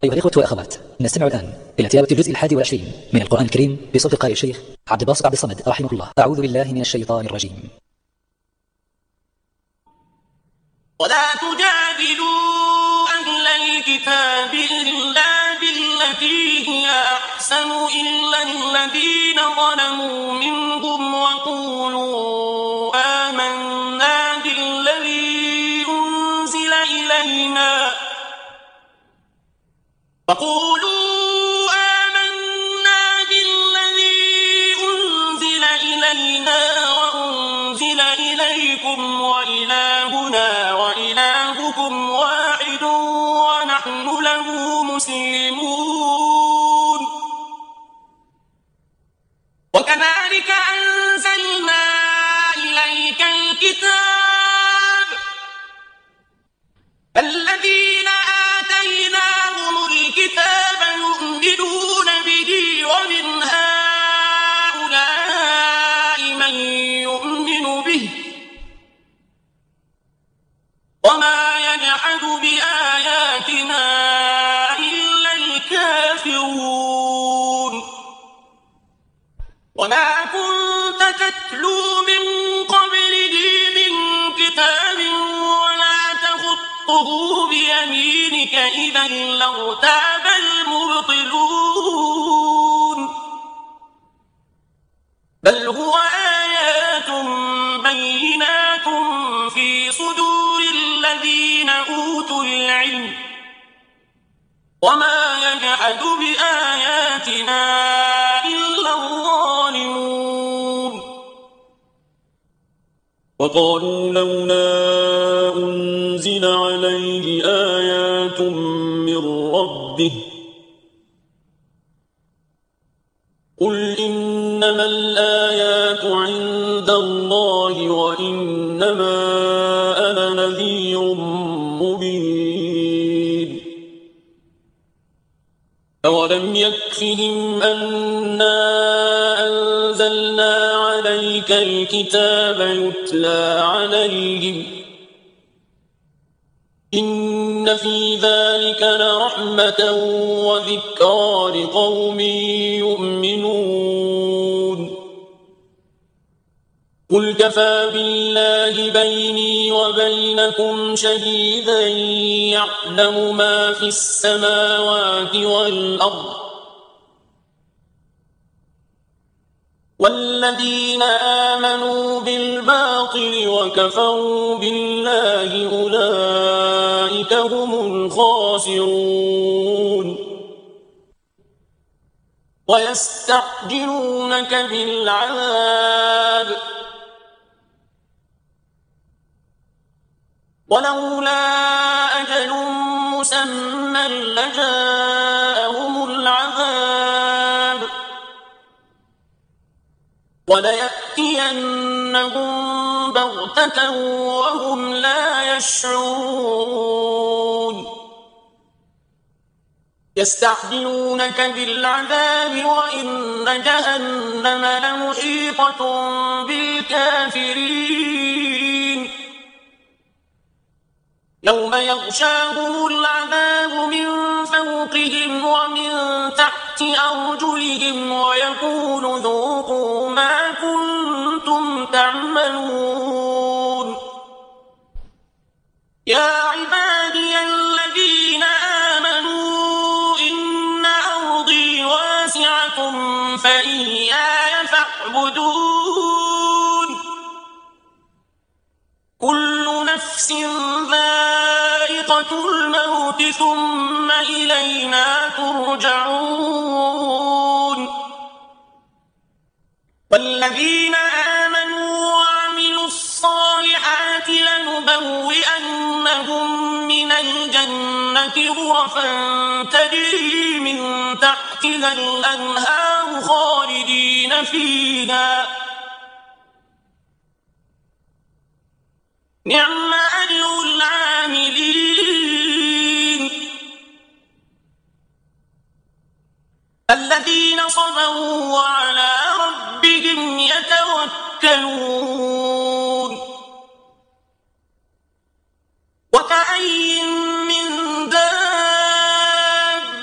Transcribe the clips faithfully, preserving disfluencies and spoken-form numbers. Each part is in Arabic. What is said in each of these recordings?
أيها الإخوة والأخوات، نستمع الآن إلى تلاوة الجزء الحادي والعشرين من القرآن الكريم بصوت القارئ الشيخ عبد الباسط عبد الصمد رحمه الله. أعوذ بالله من الشيطان الرجيم. ولا تجادلوا أهل الكتاب إلا بالتي هي أحسن إلا الذين ظلموا منهم وقولوا آمنا بالذي أنزل إلينا وقولوا آمنا بالذي أنزل إلينا وأنزل إليكم وإلهنا وإلهكم واحد ونحن له مسلمون. وكذلك أنزلنا إليك الكتاب الذين آتيناهم الكتاب يؤمنون به ومن هؤلاء من يؤمن به وما يجحد بآياتنا إلا الكافرون. وما كنت تتلو من قبله من كتاب ولا تخطه بيمينك إذا لارتاب المبطلون. بل هو آيات بينات في صدور الذين أوتوا العلم وما يجحد بآياتنا إلا الظالمون. وقالوا لولا أنزل عليه آيات من ربه قل إنما الآيات عند الله وإنما أنا نذير مبين. أولم يكفهم أنا أنزلنا عليك الكتاب يتلى عليهم إن في ذلك لرحمة وذكرى لقوم يؤمنون. قل كفى بالله بيني وبينكم شهيدا يعلم ما في السماوات والأرض والذين آمنوا بالباطل وكفروا بالله أولئك هم الخاسرون. ويستعجلونك بالعذاب ولولا أجل مسمى لجاءهم العذاب وليأتينهم بغتة وهم لا يشعرون. يستعجلونك بالعذاب وإن جهنم لمحيطة بالكافرين. يوم يغشاهم العذاب من فوقهم ومن تحت أرجلهم ويقول ذوقوا ما كنتم تعملون. يا عبادي الذين آمنوا إن أرضي واسعة فإياي فاعبدون. كل نفس ذائقة الموت ثم إلينا ترجعون. والذين آمنوا وعملوا الصالحات لنبوئنهم من الجنة غرفا تجري من تحتها الأنهار خالدين فيها نعم أجر العاملين. الذين صبروا وعلى ربهم يتوكلون. وكأين من دابة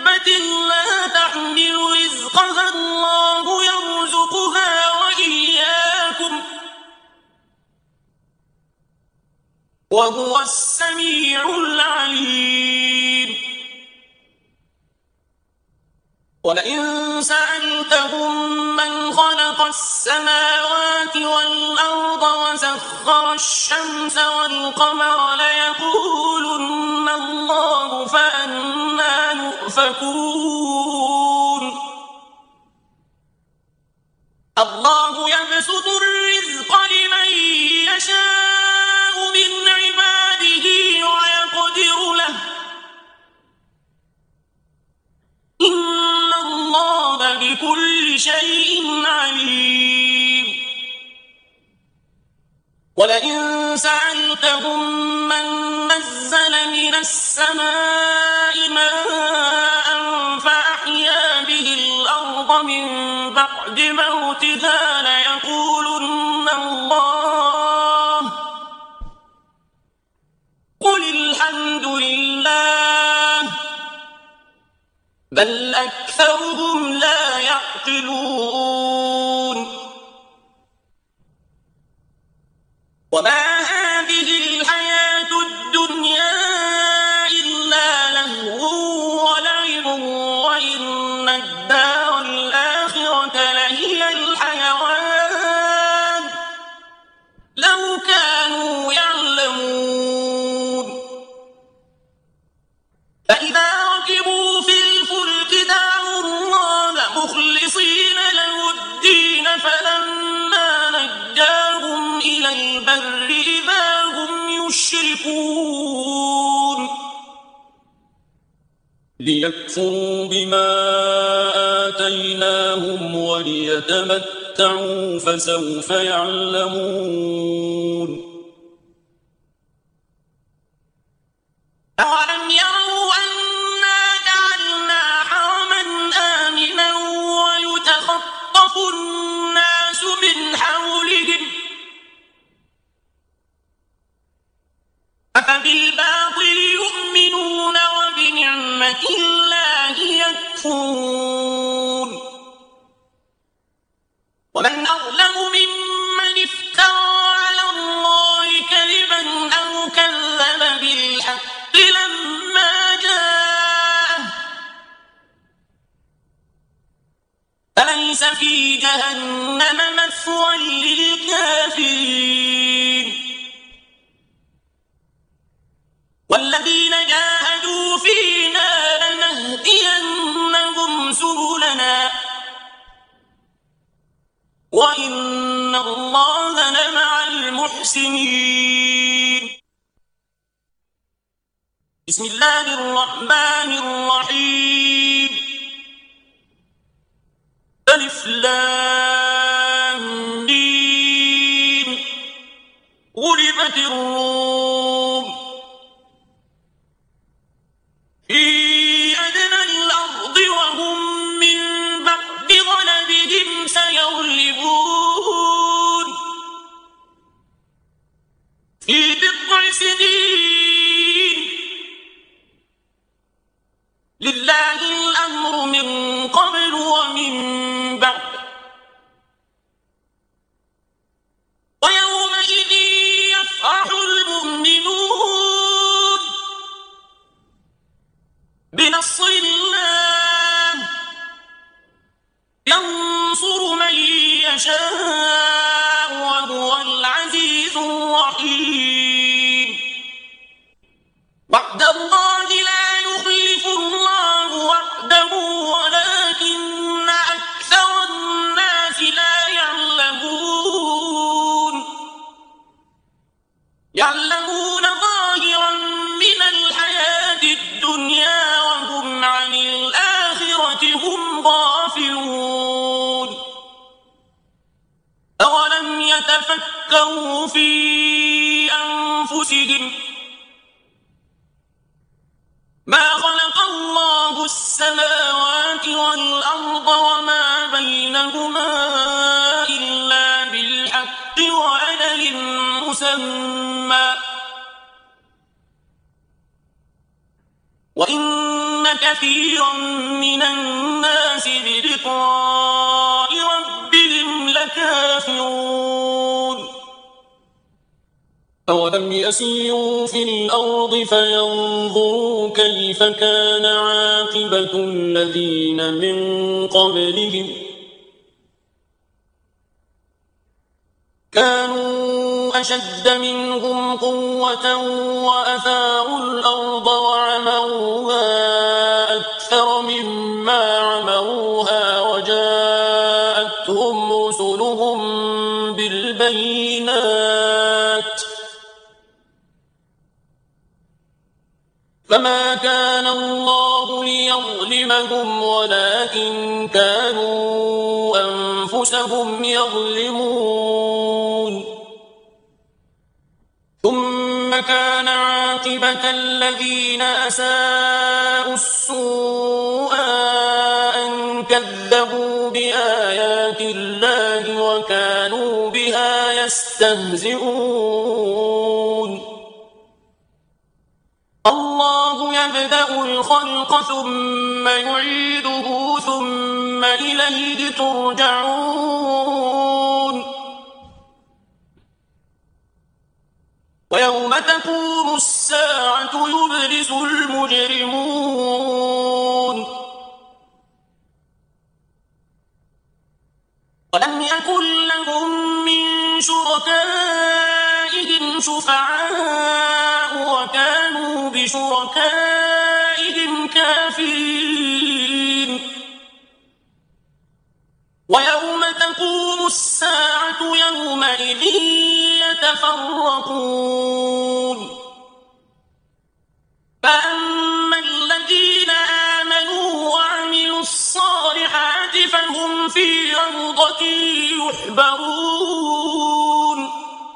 وهو السميع العليم ولئن سألتهم من خلق السماوات والأرض وسخر الشمس والقمر ليقولن الله فأنى يؤفكون الله يبسط الرزق لمن يشاء من عباده ويقدر له إن الله بكل شيء عليم ولئن سألتهم من نزل من السماء ماء فأحيا به الأرض من بعد موتها ليقولن الله قل الحمد لله بل أكثرهم لا يعقلون وما هذه الحياة الدنيا إلا لهو ولعب وإن الدار الآخرة لهي الحيوان لو كانوا يعلمون فإذا ركبوا في الفلك دعوا الله مخلصين له الدين فلما نجاهم إلى البر إذا هم يشركون ليكفروا بما آتيناهم وليتمتعوا فسوف يعلمون أولم يروا أنا جعلنا حرما آمنا ويتخطف الناس من حولهم أفبالباطل يؤمنون وبنعمة الله يكفرون ومن أظلم ممن افترى على الله كذبا أو كذب بالحق لما جاءه أليس في جهنم مثوى للكافرين والذين جاهدوا فينا لنهدينهم سبلنا وإن الله لمع المحسنين بسم الله الرحمن الرحيم ألف لام ميم غلبت الروم في أدنى الأرض وهم من بعد غلبهم سيغلبون في بضع سنين لله الأمر من قبل ومن بعد ويومئذ يفرح المؤمنون بنصر الله ينصر من يشاء وهو العزيز الرحيم وعد الله لا يخلف الله وعده ولكن أكثر الناس لا يعلمون يعلمون ظاهرا من الحياة الدنيا وهم عن الآخرة هم غافلون أولم يتفكروا في أنفسهم ما خلق الله السماوات والأرض وما بينهما إلا بالحق وأجل مسمى وإن كثيرا من الناس بلقاء ربهم لكافرون أولم يسيروا في الأرض فينظروا كيف كان عاقبة الذين من قبلهم كانوا أشد منهم قوة وأثاروا الأرض وعمروها أكثر مما عمروها وجاءتهم رسلهم بالبينات فما كان الله ليظلمهم ولكن كانوا أنفسهم يظلمون ثم كان عاقبة الذين أساءوا السوء أن كذبوا بآيات الله وكانوا بها يستهزئون الله يبدأ الخلق ثم يعيده ثم إليه ترجعون ويوم تقوم الساعة يبلس المجرمون ولم يكن لهم من شركائهم شفعاء وكانوا بشركائهم كافرين ويوم تقوم الساعة يومئذ يتفرقون فأما الذين آمنوا وعملوا الصالحات فهم في روضة يحبرون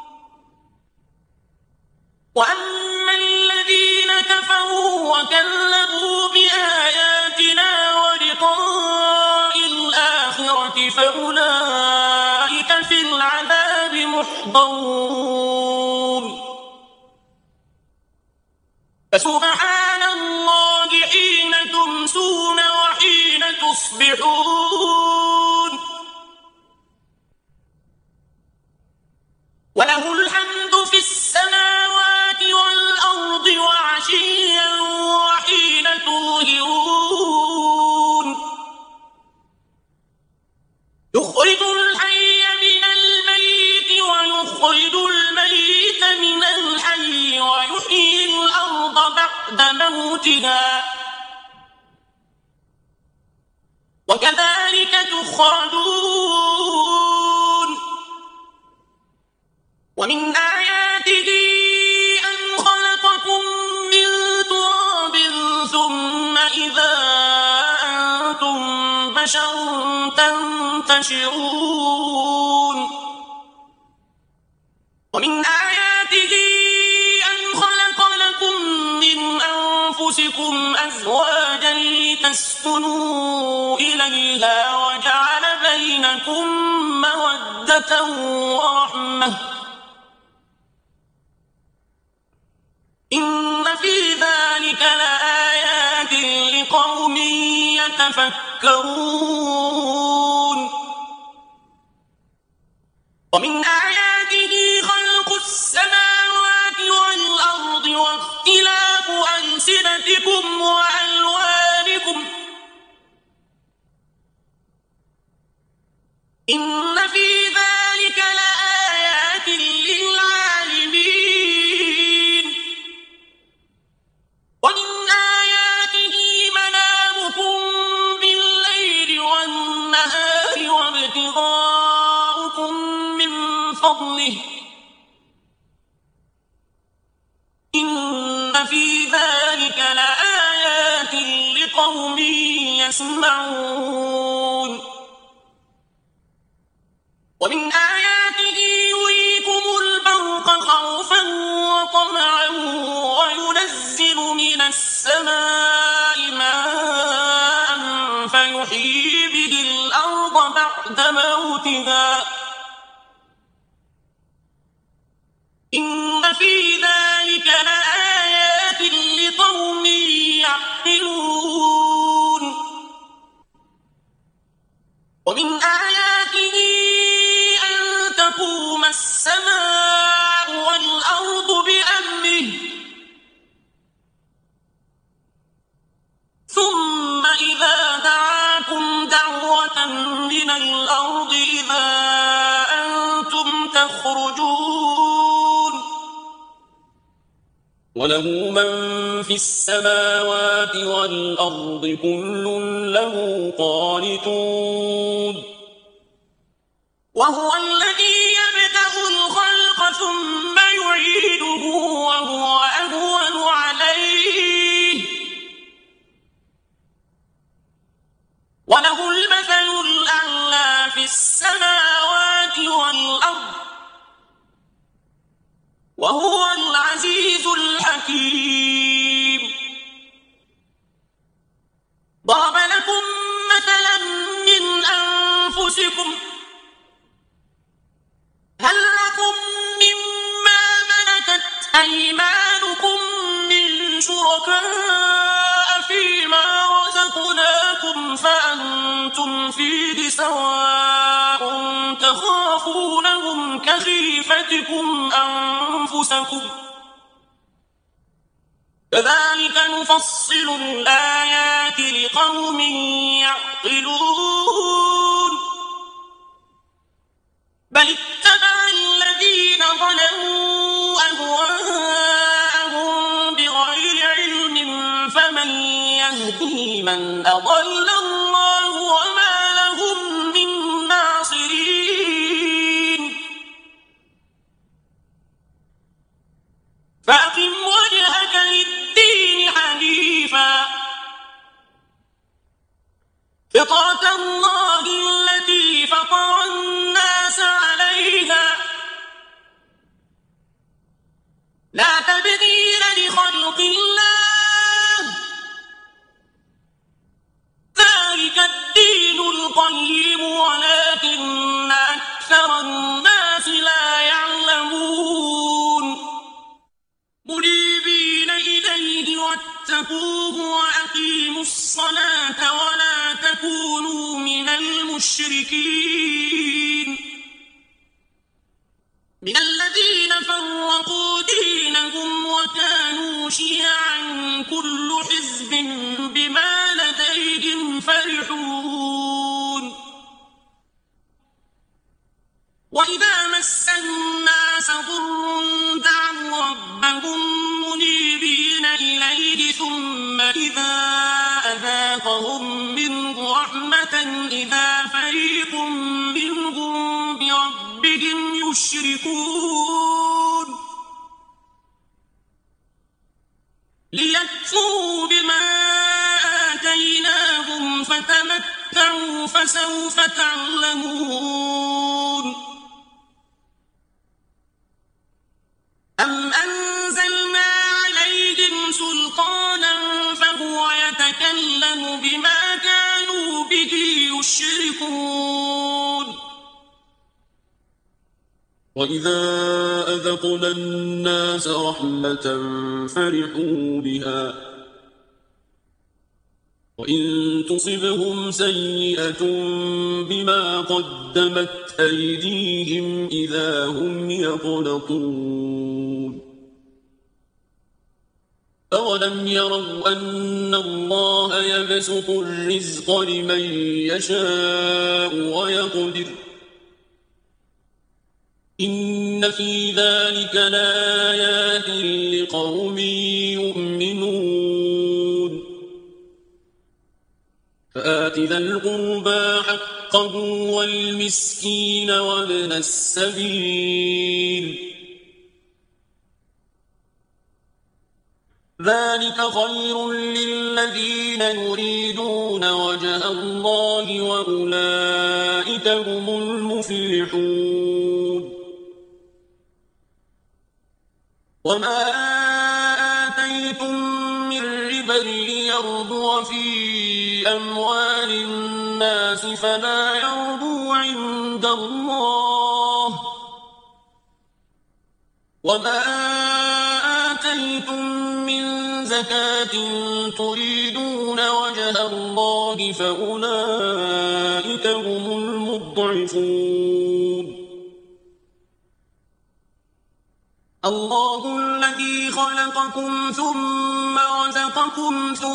وأما الذين كفروا وكذبوا بآياتنا ولقاء الآخرة فأولئك في العذاب محضرون فسبحان الله حين تمسون وحين تصبحون وله الحمد في السماوات والأرض وعشيا وحين تظهرون يخرج الحي من الميت ويخرج الميت من الحي ويحيي الأرض بعد موتها وكذلك تخرجون ومن آياته أن خلقكم من تراب ثم إذا أنتم بشر تنتشرون ومن آياته أن خلق لكم من أنفسكم أزواجا لتسكنوا إليها وجعل بينكم مودة ورحمة إن في ذلك لآيات لقوم يتفكرون ومن آياته خلق السماوات والأرض واختلاف ألسنتكم وألوانكم إن في ذلك لآيات للعالمين ومن آياته منامكم بالليل والنهار وابتغاؤكم من فضله إن في ذلك لآيات لقوم يسمعون ومن آياته يريكم البرق خوفا وطمعا وينزل من السماء ماء فيحيي به الأرض بعد موتها إن في ذلك لآيات لقوم يعقلون ومن آياته أن تقوم السماء والأرض الأرض إذا أنتم تخرجون وله من في السماوات والأرض كل له قانتون وهو الذي يبدأ الخلق ثم يعيده وهو أهون عليه وله المثل الأعلى في السماوات والأرض وهو العزيز الحكيم ضرب لكم مثلا من أنفسكم هل لكم مما ملكت أيمانكم من شركاء فيما رزقناكم فأنتم فيه سواء تخافونهم كخيفتكم أنفسكم كذلك نفصل الآيات لقوم يعقلون بل اتبع الذين ظلموا أهواءهم بغير علم فمن يهدي من أضل الله وما لهم من ناصرين فأقم وجهك للدين حنيفا فطرة الله التي فطر الناس عليها لا تبديل لخلق الله ذلك الدين القيم ولكن أكثر الناس لا يعلمون منيبين إليه واتقوه وأقيموا الصلاة ولا تكونوا من المشركين من الذين فرقوا دينهم وكانوا شيعا كل حزب بما لديهم فرحون وإذا مس الناس ضر دعوا ربهم منيبين إليه ثم إذا أذاقهم منه رحمة إذا فريق منهم بربهم يشركون ليكفروا بما آتيناهم فتمتعوا فسوف تعلمون أم أنزلنا عليهم سلطانا فهو يتكلم بما كانوا به يشركون وإذا أذقنا الناس رحمة فرحوا بها وإن تصبهم سيئة بما قدمت أيديهم إذا هم يقنطون أولم يروا أن الله يبسط الرزق لمن يشاء ويقدر إن في ذلك لآيات لقوم يؤمنون فآت ذا القربى حقه والمسكين وابن السبيل ذلك خير للذين يريدون وجه الله وأولئك هم المفلحون وما آتيتم من ربا ليربو في أموال الناس فلا يربو عند الله وما آتيتم من زكاة تريدون وجه الله فأولئك هم المضعفون الله الذي خلقكم ثم رزقكم ثم ثم يميتكم ثم يحييكم ثم إليه ترجعون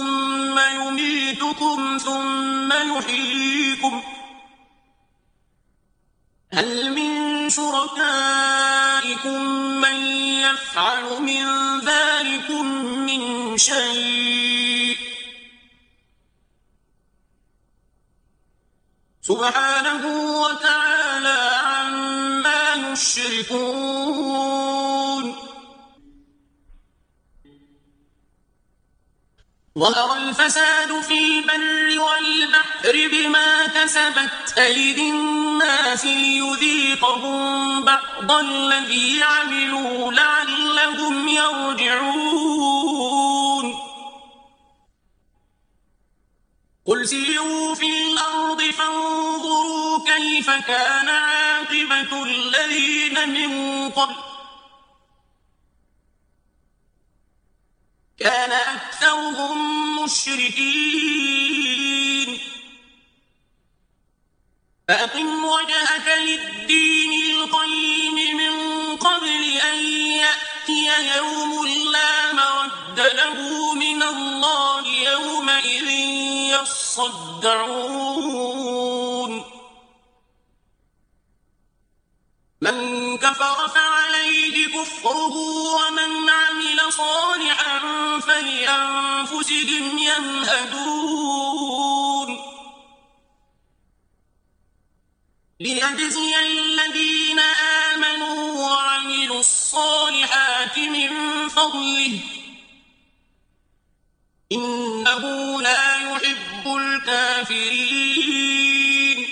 هل من شركائكم من يفعل من ذلكم من شيء سبحانه وتعالى عما يشركون ظهر الفساد في البر والبحر بما كسبت أيدي الناس ليذيقهم بعض الذي عملوا لعلهم يرجعون قل سيروا في الأرض فانظروا كيف كان عاقبة الذين من قبل كان أكثرهم مشركين فأقم وجهك للدين القيم من قبل أن يأتي يوم لا مرد له من الله يومئذ يصدعون من كفر فعليه كفره ومن عمل صالحا فلأنفسهم يمهدون ليجزي الذين آمنوا وعملوا الصالحات من فضله إنه لا يحب الكافرين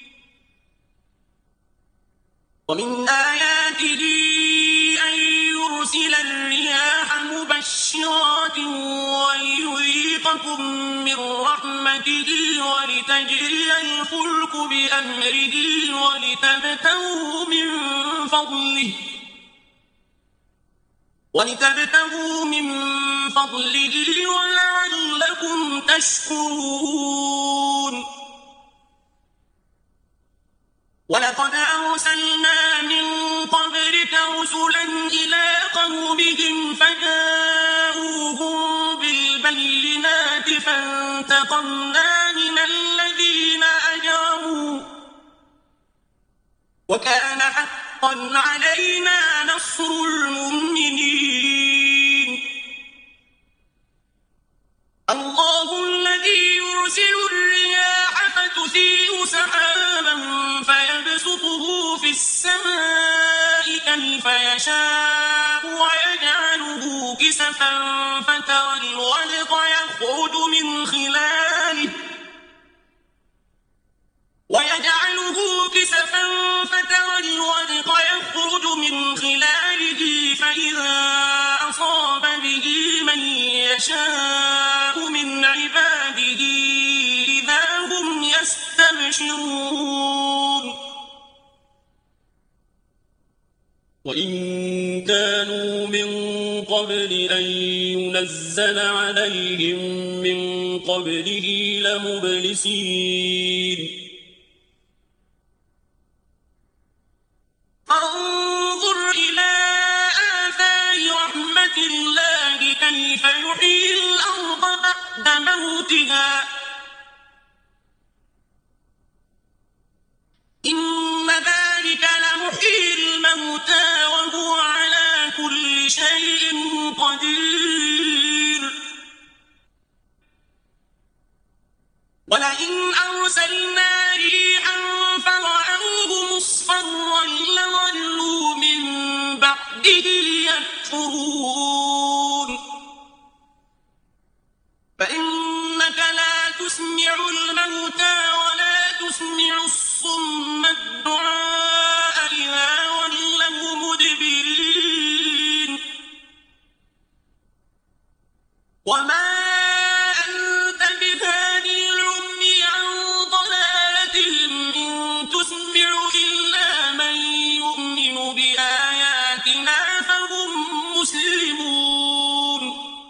ومن آياته أن يرسل الرياح مبشرات وليذيقكم من رحمته ولتجري الفلك بأمره ولتبتغوا من فضله ولتبتغوا من فضله ولعلكم تشكرون ولقد أرسلنا من قبلك رسلا إلى قومهم فجاءوهم بالبينات فانتقمنا من الذين أجرموا وكان حقا علينا نصر المؤمنين الله الذي يرسل الرياح فتثير سحابا فيبسطه في السماء كيف يشاء ويجعله كسفا فترى الودق يخرج من خلاله ويجعله كسفا فترى الودق يخرج من خلاله فإذا أصاب به من يشاء من عباده إذا هم يستبشرون وإن كانوا من قبل أن ينزل عليهم من قبله لمبلسين فانظر إلى آثار رحمة الله كيف يحيي الأرض بعد موتها إن ذلك لمحيي الموتى وهو على كل شيء قدير ولئن أرسلنا ريحا فرأوه مصفرا لظلوا من بعده يكفرون فإنك لا تسمع الموتى ولا تسمع الصم الدعاء إذا ولوا مدبرين وما أنت بهادي العمي عن ضلالتهم إن تسمع إلا من يؤمن بآياتنا فهم مسلمون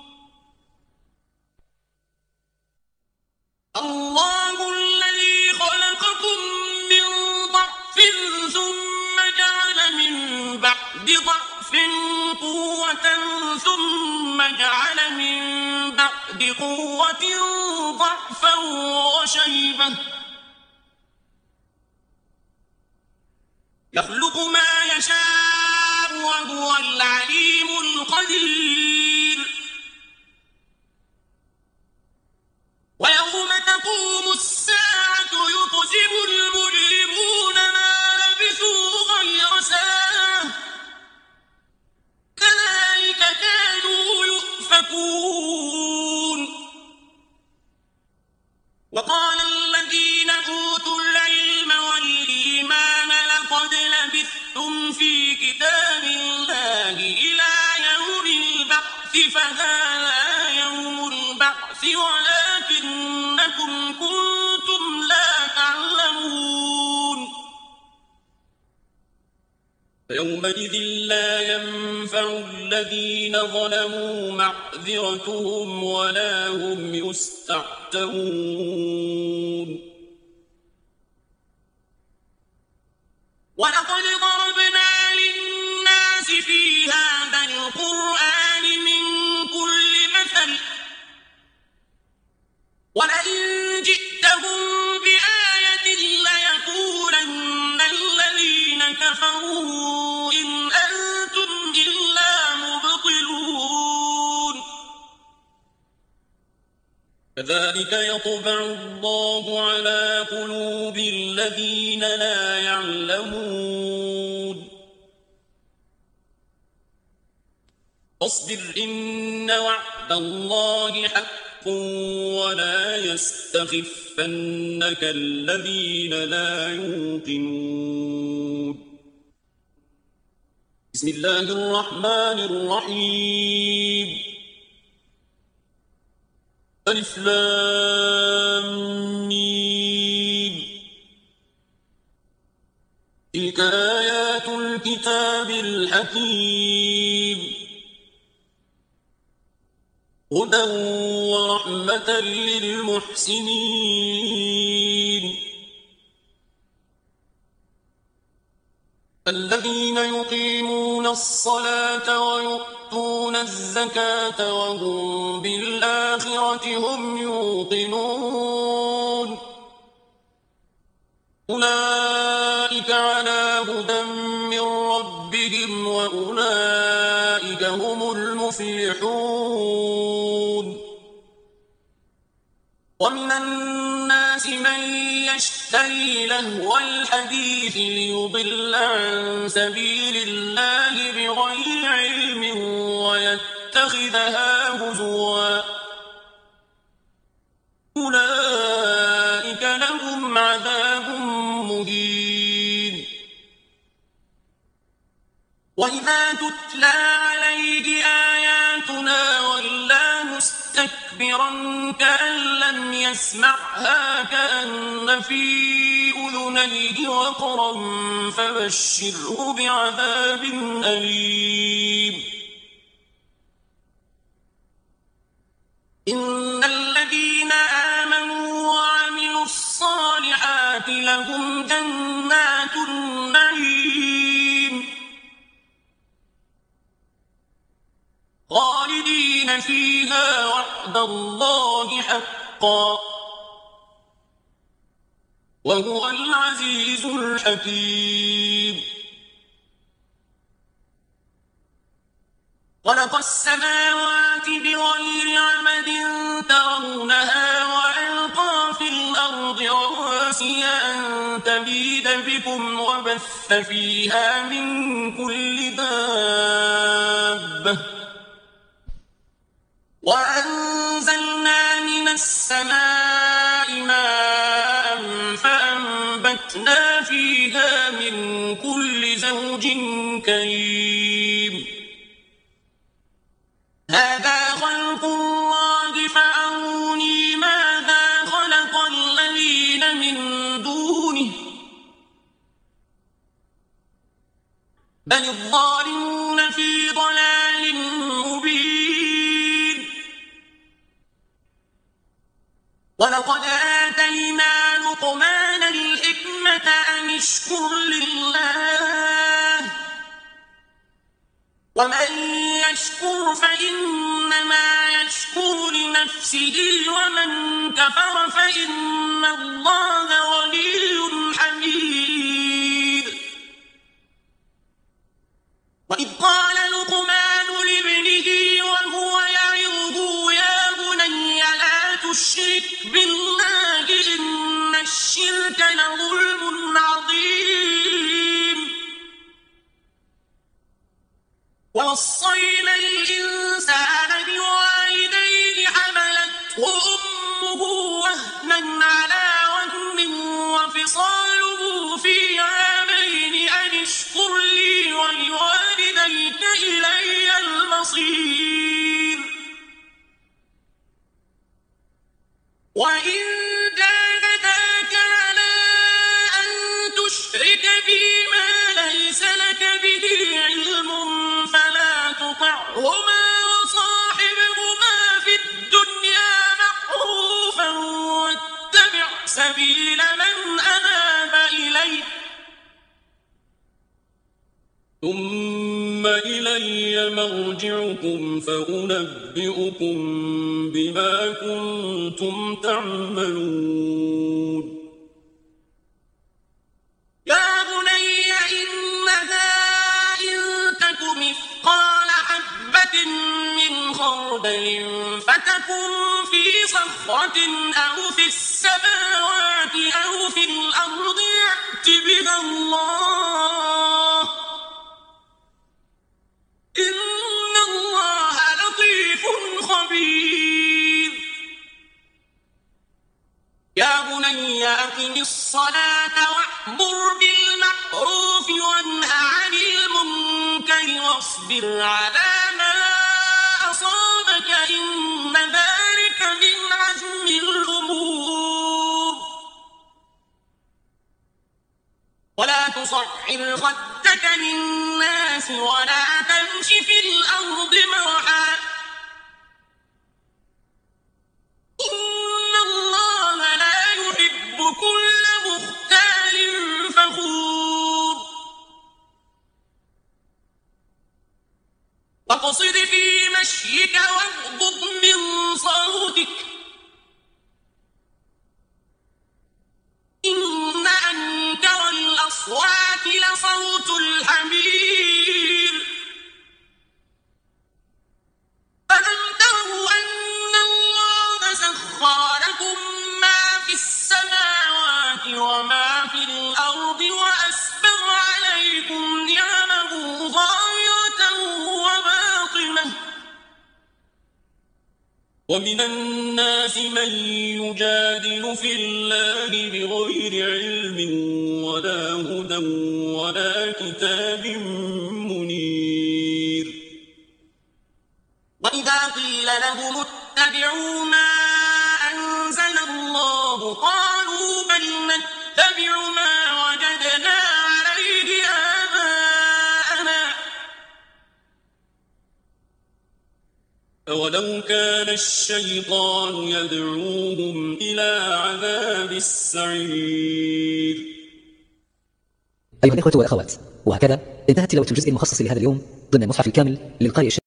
الله الذي خلقكم من ضعف ثم جعل من بعد ضعف قوة ثم جعل من بعد قوة ضعفا وشيبة وقال الذين أوتوا العلم والإيمان لقد لبثتم في كتاب الله إلى يوم البعث فهذا يوم البعث ولكنكم كنتم لا تعلمون فيومئذ لا ينفع الذين ظلموا معذرتهم ولا هم يستعتبون ولقد ضربنا للناس في هذا القرآن من كل مثل ولئن جئتهم بآية ليقولن الذين كفروا إن أنتم إلا مبطلون كذلك يطبع الله على قلوب الذين لا يعلمون فاصبر إن وعد الله حق ولا يستخفنك الذين لا يوقنون بسم الله الرحمن الرحيم ألف لام ميم تلك آيات الكتاب الحكيم هدى ورحمة للمحسنين الذين يقيمون الصلاة ويؤتون الزكاة وهم بالآخرة هم يوقنون أولئك على هدى من ربهم وأولئك هم المفلحون ومن الناس من يشتري لهو الحديث ليضل عن سبيل الله بغير علم ويتخذها هزوا أولئك لهم عذاب مهين وإذا تتلى عليه آياتنا ولى مستكبرا كأن لم يسمعها كأن في أذنيه وقرا فبشره بعذاب أليم إن الذين آمنوا وعملوا الصالحات لهم جنات النعيم خالدين فيها وعد الله حقا وهو العزيز الحكيم خلق السماوات بغير عمد ترونها وألقى في الأرض رواسي أن تميد بكم وبث فيها من كل دابة وأنزلنا من السماء ماء فأنبتنا فيها من كل زوج كريم هذا خلق الله فأروني ماذا خلق الذين من دونه بل الظالمون في ضلال مبين ولقد آتينا لقمان الحكمة أن اشكر لله ومن يشكر فإنما يشكر لنفسه ومن كفر فإن الله غني حميد وإذ قال لقمان لابنه وهو يعظه يا بني لا تشرك بالله إن الشرك لظلم عظيم ووصينا الإنسان بوالديه حملته أمه وهنا إلي المصير وإن جاهداك على أن تشرك بي ما ليس لك به علم فلا تطعهما وصاحبهما في الدنيا معروفا واتبع سبيل من أناب إلي ثم إلي مرجعكم فأنبئكم بما كنتم تعملون يا بني إنها إن تك مثقال حبة من خردل فتكن في صخرة أو في السماوات أو في الأرض يأت بها الله إن الله لطيف خبير يا بني أقم الصلاة وأمر بالمعروف وانه عن المنكر واصبر على ما أصابك إن ذلك من عزم الأمور ولا تصعر خدك للناس ولا تمش في الأرض مرحا إن الله لا يحب كل مختال فخور واقصد في مشيك واغضض من صوتك إن أنكر الأصوات لصوت الحمير ألم تروا أن الله سخر لكم ما في السماوات وما في الأرض وأسبغ عليكم نعمه ظاهرة وباطنة ومن الناس من يجادل في الله بغير علم ولا هدى ولا كتاب منير وإذا قيل لهم اتبعوا ما أنزل الله قالوا بل نتبع ما وجدنا عليه آباءنا أولو كان الشيطان يدعوهم إلى عذاب السعير. أيها الإخوة والأخوات، وهكذا انتهت تلاوة الجزء المخصص لهذا اليوم ضمن المصحف الكامل للقارئ الشيخ